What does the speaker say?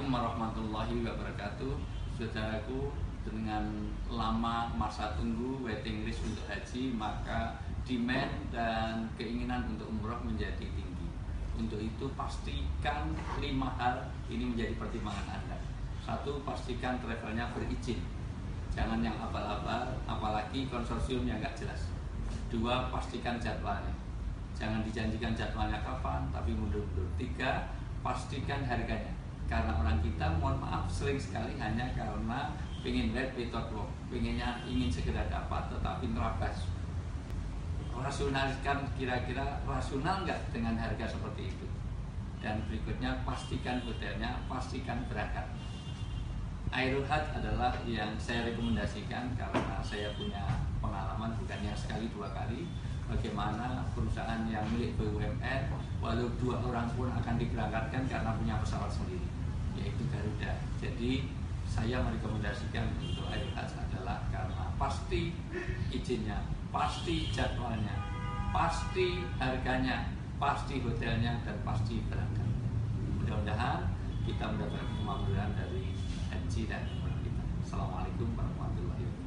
Assalamualaikum warahmatullahi wabarakatuh. Saudaraku, dengan lama masa tunggu waiting list untuk haji, maka demand dan keinginan untuk umroh menjadi tinggi. Untuk itu pastikan 5 hal ini menjadi pertimbangan Anda. 1, pastikan travelnya berizin, jangan yang abal-abal, apalagi konsorsium yang nggak jelas. 2, pastikan jadwalnya, jangan dijanjikan jadwalnya kapan tapi mundur-mundur. 3, pastikan harganya, karena orang kita mohon maaf sering sekali hanya karena ingin lihat method work, ingin segera dapat tetapi nerabas. Rasionalkan, kira-kira rasional nggak dengan harga seperti itu. Dan berikutnya pastikan hotelnya, pastikan berangkat. Airul Hajj adalah yang saya rekomendasikan karena saya punya pengalaman bukannya sekali 2 kali bagaimana perusahaan yang milik BUMN walau 2 orang pun akan diberangkatkan karena punya pesawat sendiri, yaitu Garuda. Jadi saya merekomendasikan untuk Airul Hajj adalah karena pasti izinnya, pasti jadwalnya, pasti harganya, pasti hotelnya, dan pasti berangkat. Mudah-mudahan kita mendapatkan kemakmuran dari haji dan umrah kita. Assalamualaikum warahmatullahi wabarakatuh.